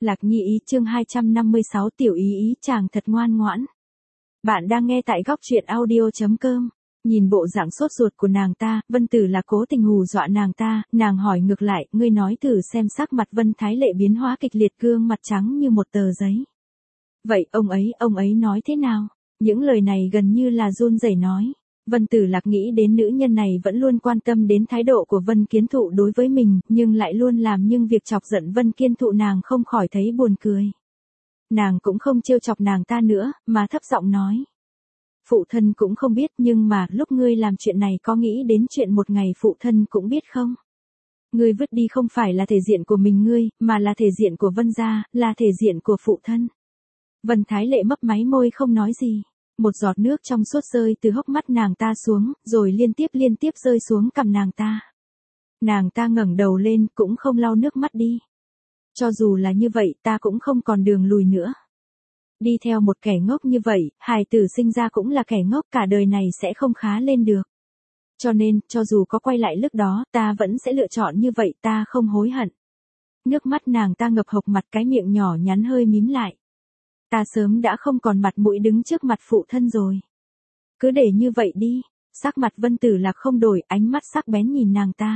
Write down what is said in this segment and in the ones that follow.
Lạc Nhi ý chương 256 tiểu ý ý chàng thật ngoan ngoãn. Bạn đang nghe tại góc truyện audio.com. Nhìn bộ dạng sốt ruột của nàng ta, Vân Tử Lạc cố tình hù dọa nàng ta, nàng hỏi ngược lại, ngươi nói thử xem sắc mặt Vân Thái Lệ biến hóa kịch liệt, gương mặt trắng như một tờ giấy. Vậy ông ấy nói thế nào? Những lời này gần như là run rẩy nói. Vân Tử Lạc nghĩ đến nữ nhân này vẫn luôn quan tâm đến thái độ của Vân Kiến Thụ đối với mình, nhưng lại luôn làm những việc chọc giận Vân Kiến Thụ, nàng không khỏi thấy buồn cười. Nàng cũng không trêu chọc nàng ta nữa, mà thấp giọng nói. Phụ thân cũng không biết, nhưng mà lúc ngươi làm chuyện này có nghĩ đến chuyện một ngày phụ thân cũng biết không? Ngươi vứt đi không phải là thể diện của mình ngươi, mà là thể diện của Vân gia, là thể diện của phụ thân. Vân Thái Lệ mấp máy môi không nói gì. Một giọt nước trong suốt rơi từ hốc mắt nàng ta xuống, rồi liên tiếp rơi xuống cằm nàng ta. Nàng ta ngẩng đầu lên, cũng không lau nước mắt đi. Cho dù là như vậy, ta cũng không còn đường lùi nữa. Đi theo một kẻ ngốc như vậy, hài tử sinh ra cũng là kẻ ngốc, cả đời này sẽ không khá lên được. Cho nên, cho dù có quay lại lúc đó, ta vẫn sẽ lựa chọn như vậy, ta không hối hận. Nước mắt nàng ta ngập hộc mặt, cái miệng nhỏ nhắn hơi mím lại. Ta sớm đã không còn mặt mũi đứng trước mặt phụ thân rồi. Cứ để như vậy đi. Sắc mặt Vân Tử Lạc không đổi, ánh mắt sắc bén nhìn nàng ta.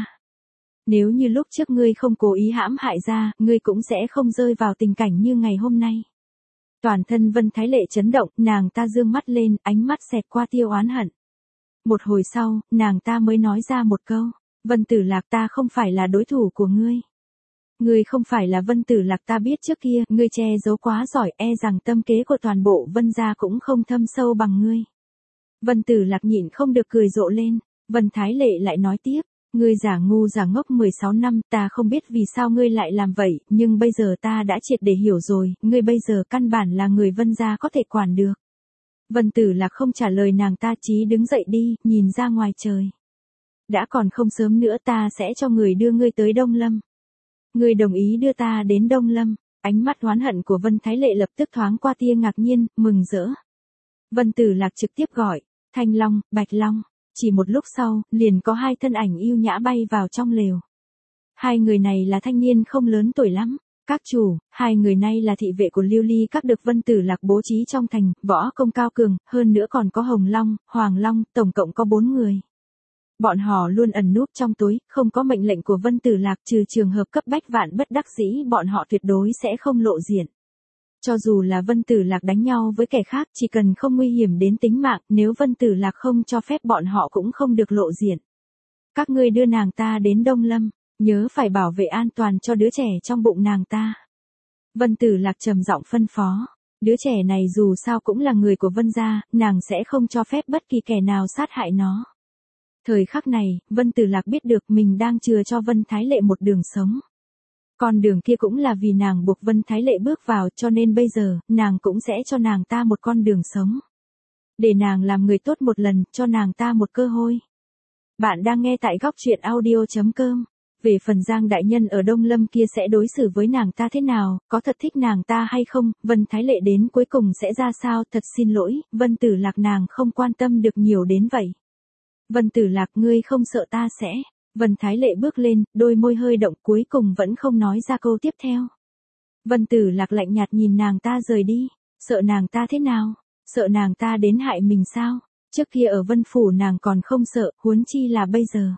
Nếu như lúc trước ngươi không cố ý hãm hại ra, ngươi cũng sẽ không rơi vào tình cảnh như ngày hôm nay. Toàn thân Vân Thái Lệ chấn động, nàng ta dương mắt lên, ánh mắt xẹt qua tia oán hận. Một hồi sau, nàng ta mới nói ra một câu. Vân Tử Lạc, ta không phải là đối thủ của ngươi. Ngươi không phải là Vân Tử Lạc ta biết trước kia, ngươi che giấu quá giỏi, e rằng tâm kế của toàn bộ Vân gia cũng không thâm sâu bằng ngươi. Vân Tử Lạc nhịn không được cười rộ lên. Vân Thái Lệ lại nói tiếp, ngươi giả ngu giả ngốc 16 năm, ta không biết vì sao ngươi lại làm vậy, nhưng bây giờ ta đã triệt để hiểu rồi, ngươi bây giờ căn bản là người Vân gia có thể quản được. Vân Tử Lạc không trả lời nàng ta, chí đứng dậy đi, nhìn ra ngoài trời. Đã còn không sớm nữa, ta sẽ cho người đưa ngươi tới Đông Lâm. Ngươi đồng ý đưa ta đến Đông Lâm? Ánh mắt oán hận của Vân Thái Lệ lập tức thoáng qua tia ngạc nhiên, mừng rỡ. Vân Tử Lạc trực tiếp gọi, Thanh Long, Bạch Long. Chỉ một lúc sau, liền có hai thân ảnh yêu nhã bay vào trong lều. Hai người này là thanh niên không lớn tuổi lắm. Các chủ, hai người này là thị vệ của Lưu Ly các được Vân Tử Lạc bố trí trong thành, võ công cao cường, hơn nữa còn có Hồng Long, Hoàng Long, tổng cộng có 4 người. Bọn họ luôn ẩn núp trong tối, không có mệnh lệnh của Vân Tử Lạc, trừ trường hợp cấp bách vạn bất đắc dĩ, bọn họ tuyệt đối sẽ không lộ diện. Cho dù là Vân Tử Lạc đánh nhau với kẻ khác, chỉ cần không nguy hiểm đến tính mạng, nếu Vân Tử Lạc không cho phép bọn họ cũng không được lộ diện. Các ngươi đưa nàng ta đến Đông Lâm, nhớ phải bảo vệ an toàn cho đứa trẻ trong bụng nàng ta. Vân Tử Lạc trầm giọng phân phó. Đứa trẻ này dù sao cũng là người của Vân gia, nàng sẽ không cho phép bất kỳ kẻ nào sát hại nó. Thời khắc này, Vân Tử Lạc biết được mình đang chừa cho Vân Thái Lệ một đường sống. Con đường kia cũng là vì nàng buộc Vân Thái Lệ bước vào, cho nên bây giờ, nàng cũng sẽ cho nàng ta một con đường sống. Để nàng làm người tốt một lần, cho nàng ta một cơ hội. Bạn đang nghe tại góc truyện audio.com. Về phần Giang đại nhân ở Đông Lâm kia sẽ đối xử với nàng ta thế nào, có thật thích nàng ta hay không, Vân Thái Lệ đến cuối cùng sẽ ra sao, thật xin lỗi, Vân Tử Lạc nàng không quan tâm được nhiều đến vậy. Vân Tử Lạc, ngươi không sợ ta sẽ... Vân Thái Lệ bước lên, đôi môi hơi động, cuối cùng vẫn không nói ra câu tiếp theo. Vân Tử Lạc lạnh nhạt nhìn nàng ta rời đi. Sợ nàng ta thế nào? Sợ nàng ta đến hại mình sao? Trước kia ở Vân Phủ nàng còn không sợ, huống chi là bây giờ.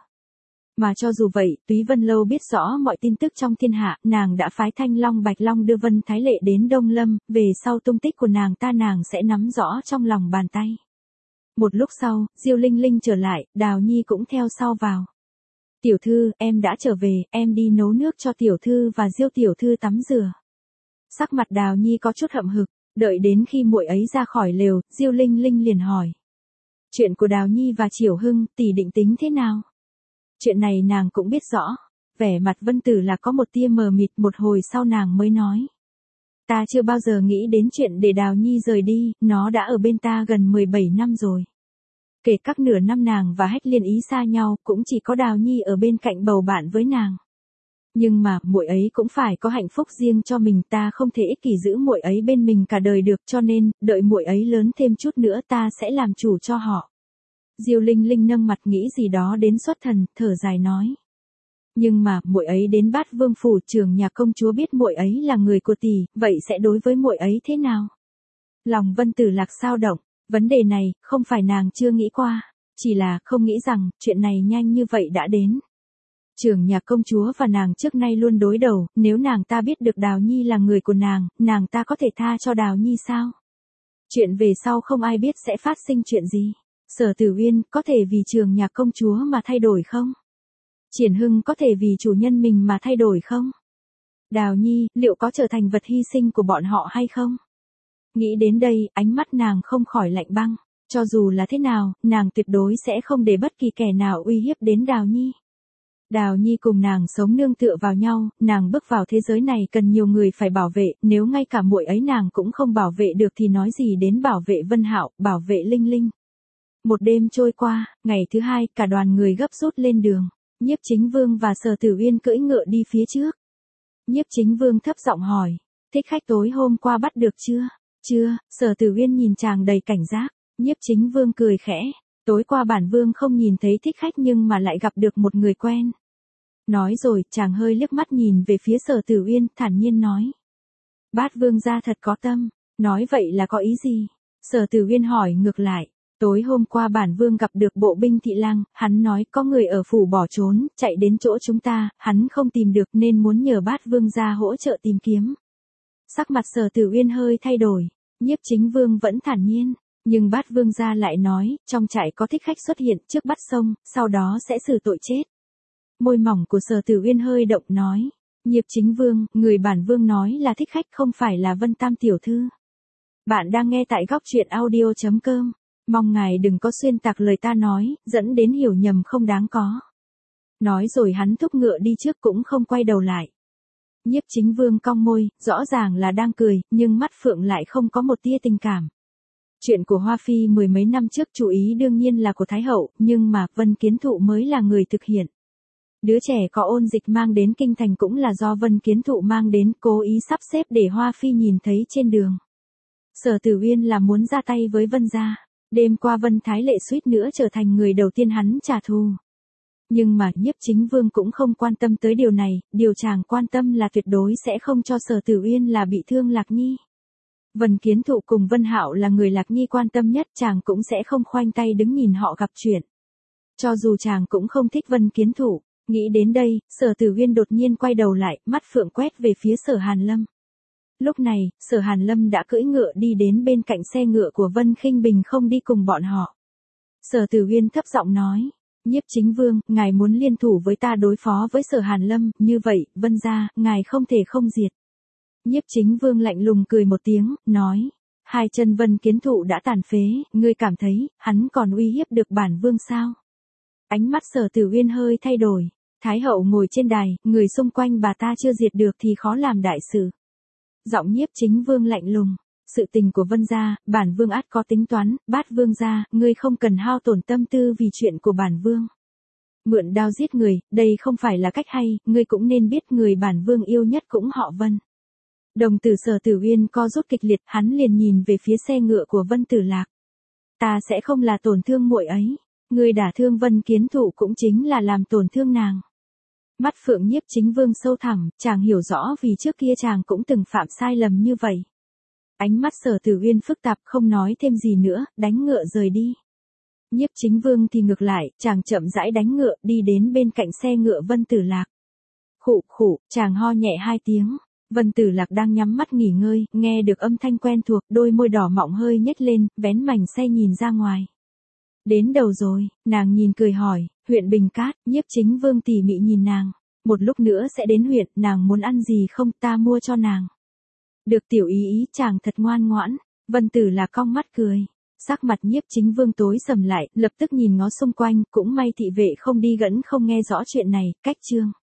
Mà cho dù vậy, Túy Vân Lâu biết rõ mọi tin tức trong thiên hạ, nàng đã phái Thanh Long Bạch Long đưa Vân Thái Lệ đến Đông Lâm, về sau tung tích của nàng ta nàng sẽ nắm rõ trong lòng bàn tay. Một lúc sau, Diêu Linh Linh trở lại, Đào Nhi cũng theo sau vào. Tiểu thư, em đã trở về, em đi nấu nước cho tiểu thư và Diêu tiểu thư tắm rửa. Sắc mặt Đào Nhi có chút hậm hực, đợi đến khi muội ấy ra khỏi lều, Diêu Linh Linh liền hỏi. Chuyện của Đào Nhi và Triều Hưng, tỷ định tính thế nào? Chuyện này nàng cũng biết rõ. Vẻ mặt Vân Tử Lạc có một tia mờ mịt, một hồi sau nàng mới nói. Ta chưa bao giờ nghĩ đến chuyện để Đào Nhi rời đi, nó đã ở bên ta gần 17 năm rồi. Kể các nửa năm nàng và Hách Liên Ý xa nhau, cũng chỉ có Đào Nhi ở bên cạnh bầu bạn với nàng. Nhưng mà, muội ấy cũng phải có hạnh phúc riêng cho mình, ta không thể ích kỷ giữ muội ấy bên mình cả đời được, cho nên, đợi muội ấy lớn thêm chút nữa ta sẽ làm chủ cho họ. Diêu Linh Linh nâng mặt nghĩ gì đó đến xuất thần, thở dài nói. Nhưng mà, muội ấy đến Bát Vương phủ, trưởng nhà công chúa biết muội ấy là người của tỷ, vậy sẽ đối với muội ấy thế nào? Lòng Vân Tử Lạc xao động, vấn đề này, không phải nàng chưa nghĩ qua, chỉ là không nghĩ rằng, chuyện này nhanh như vậy đã đến. Trưởng nhà công chúa và nàng trước nay luôn đối đầu, nếu nàng ta biết được Đào Nhi là người của nàng ta có thể tha cho Đào Nhi sao? Chuyện về sau không ai biết sẽ phát sinh chuyện gì. Sở Tử Uyên có thể vì trưởng nhà công chúa mà thay đổi không? Triển Hưng có thể vì chủ nhân mình mà thay đổi không? Đào Nhi, liệu có trở thành vật hy sinh của bọn họ hay không? Nghĩ đến đây, ánh mắt nàng không khỏi lạnh băng. Cho dù là thế nào, nàng tuyệt đối sẽ không để bất kỳ kẻ nào uy hiếp đến Đào Nhi. Đào Nhi cùng nàng sống nương tựa vào nhau, nàng bước vào thế giới này cần nhiều người phải bảo vệ, nếu ngay cả muội ấy nàng cũng không bảo vệ được thì nói gì đến bảo vệ Vân Hạo, bảo vệ Linh Linh. Một đêm trôi qua, ngày thứ hai, cả đoàn người gấp rút lên đường. Nhiếp Chính Vương và Sở Tử Uyên cưỡi ngựa đi phía trước. Nhiếp Chính Vương thấp giọng hỏi, Thích Khách tối hôm qua bắt được chưa? Chưa, Sở Tử Uyên nhìn chàng đầy cảnh giác. Nhiếp Chính Vương cười khẽ, tối qua bản vương không nhìn thấy Thích Khách nhưng mà lại gặp được một người quen. Nói rồi, chàng hơi liếc mắt nhìn về phía Sở Tử Uyên, thản nhiên nói. Bát vương gia thật có tâm, nói vậy là có ý gì? Sở Tử Uyên hỏi ngược lại. Tối hôm qua bản vương gặp được bộ binh thị lang, hắn nói có người ở phủ bỏ trốn, chạy đến chỗ chúng ta, hắn không tìm được nên muốn nhờ Bát vương gia hỗ trợ tìm kiếm. Sắc mặt Sở Tử Uyên hơi thay đổi, Nhiếp Chính Vương vẫn thản nhiên, nhưng Bát vương gia lại nói, trong trại có thích khách xuất hiện trước bắt sông, sau đó sẽ xử tội chết. Môi mỏng của Sở Tử Uyên hơi động nói, Nhiếp Chính Vương, người bản vương nói là thích khách không phải là Vân Tam tiểu thư. Bạn đang nghe tại góc truyện audio.com. Mong ngài đừng có xuyên tạc lời ta nói, dẫn đến hiểu nhầm không đáng có. Nói rồi hắn thúc ngựa đi trước cũng không quay đầu lại. Nhiếp Chính Vương cong môi, rõ ràng là đang cười, nhưng mắt phượng lại không có một tia tình cảm. Chuyện của Hoa Phi mười mấy năm trước chú ý đương nhiên là của Thái Hậu, nhưng mà Vân Kiến Thụ mới là người thực hiện. Đứa trẻ có ôn dịch mang đến kinh thành cũng là do Vân Kiến Thụ mang đến, cố ý sắp xếp để Hoa Phi nhìn thấy trên đường. Sở Tử Uyên là muốn ra tay với Vân gia. Đêm qua Vân Thái Lệ suýt nữa trở thành người đầu tiên hắn trả thù. Nhưng mà Nhiếp Chính Vương cũng không quan tâm tới điều này, điều chàng quan tâm là tuyệt đối sẽ không cho Sở Tử Uyên là bị thương Lạc Nhi. Vân Kiến Thụ cùng Vân Hạo là người Lạc Nhi quan tâm nhất, chàng cũng sẽ không khoanh tay đứng nhìn họ gặp chuyện. Cho dù chàng cũng không thích Vân Kiến Thụ, nghĩ đến đây, Sở Tử Uyên đột nhiên quay đầu lại, mắt phượng quét về phía Sở Hàn Lâm. Lúc này, Sở Hàn Lâm đã cưỡi ngựa đi đến bên cạnh xe ngựa của Vân Khinh Bình không đi cùng bọn họ. Sở Tử Uyên thấp giọng nói, Nhiếp Chính Vương, ngài muốn liên thủ với ta đối phó với Sở Hàn Lâm, như vậy, Vân gia, ngài không thể không diệt. Nhiếp Chính Vương lạnh lùng cười một tiếng, nói, hai chân Vân Kiến Thụ đã tàn phế, ngươi cảm thấy, hắn còn uy hiếp được bản vương sao? Ánh mắt Sở Tử Uyên hơi thay đổi, Thái Hậu ngồi trên đài, người xung quanh bà ta chưa diệt được thì khó làm đại sự. Giọng Nhiếp Chính Vương lạnh lùng, sự tình của Vân gia, bản vương ắt có tính toán, Bát vương gia, ngươi không cần hao tổn tâm tư vì chuyện của bản vương. Mượn đao giết người, đây không phải là cách hay, ngươi cũng nên biết người bản vương yêu nhất cũng họ Vân. Đồng tử Sở Tử Uyên co rút kịch liệt, hắn liền nhìn về phía xe ngựa của Vân Tử Lạc. Ta sẽ không là tổn thương muội ấy, ngươi đả thương Vân Kiến Thụ cũng chính là làm tổn thương nàng. Mắt phượng Nhiếp Chính Vương sâu thẳm, chàng hiểu rõ vì trước kia chàng cũng từng phạm sai lầm như vậy. Ánh mắt Sở Tử Uyên phức tạp không nói thêm gì nữa, đánh ngựa rời đi. Nhiếp Chính Vương thì ngược lại, chàng chậm rãi đánh ngựa đi đến bên cạnh xe ngựa Vân Tử Lạc. Khụ khụ, chàng ho nhẹ hai tiếng. Vân Tử Lạc đang nhắm mắt nghỉ ngơi, nghe được âm thanh quen thuộc, đôi môi đỏ mọng hơi nhếch lên, vén mảnh xe nhìn ra ngoài. Đến đầu rồi, nàng nhìn cười hỏi, huyện Bình Cát, Nhiếp Chính Vương tỉ mỉ nhìn nàng. Một lúc nữa sẽ đến huyện, nàng muốn ăn gì không, ta mua cho nàng. Được tiểu ý chàng thật ngoan ngoãn. Vân Tử Lạc cong mắt cười. Sắc mặt Nhiếp Chính Vương tối sầm lại, lập tức nhìn ngó xung quanh, cũng may thị vệ không đi gẫn không nghe rõ chuyện này, cách chương.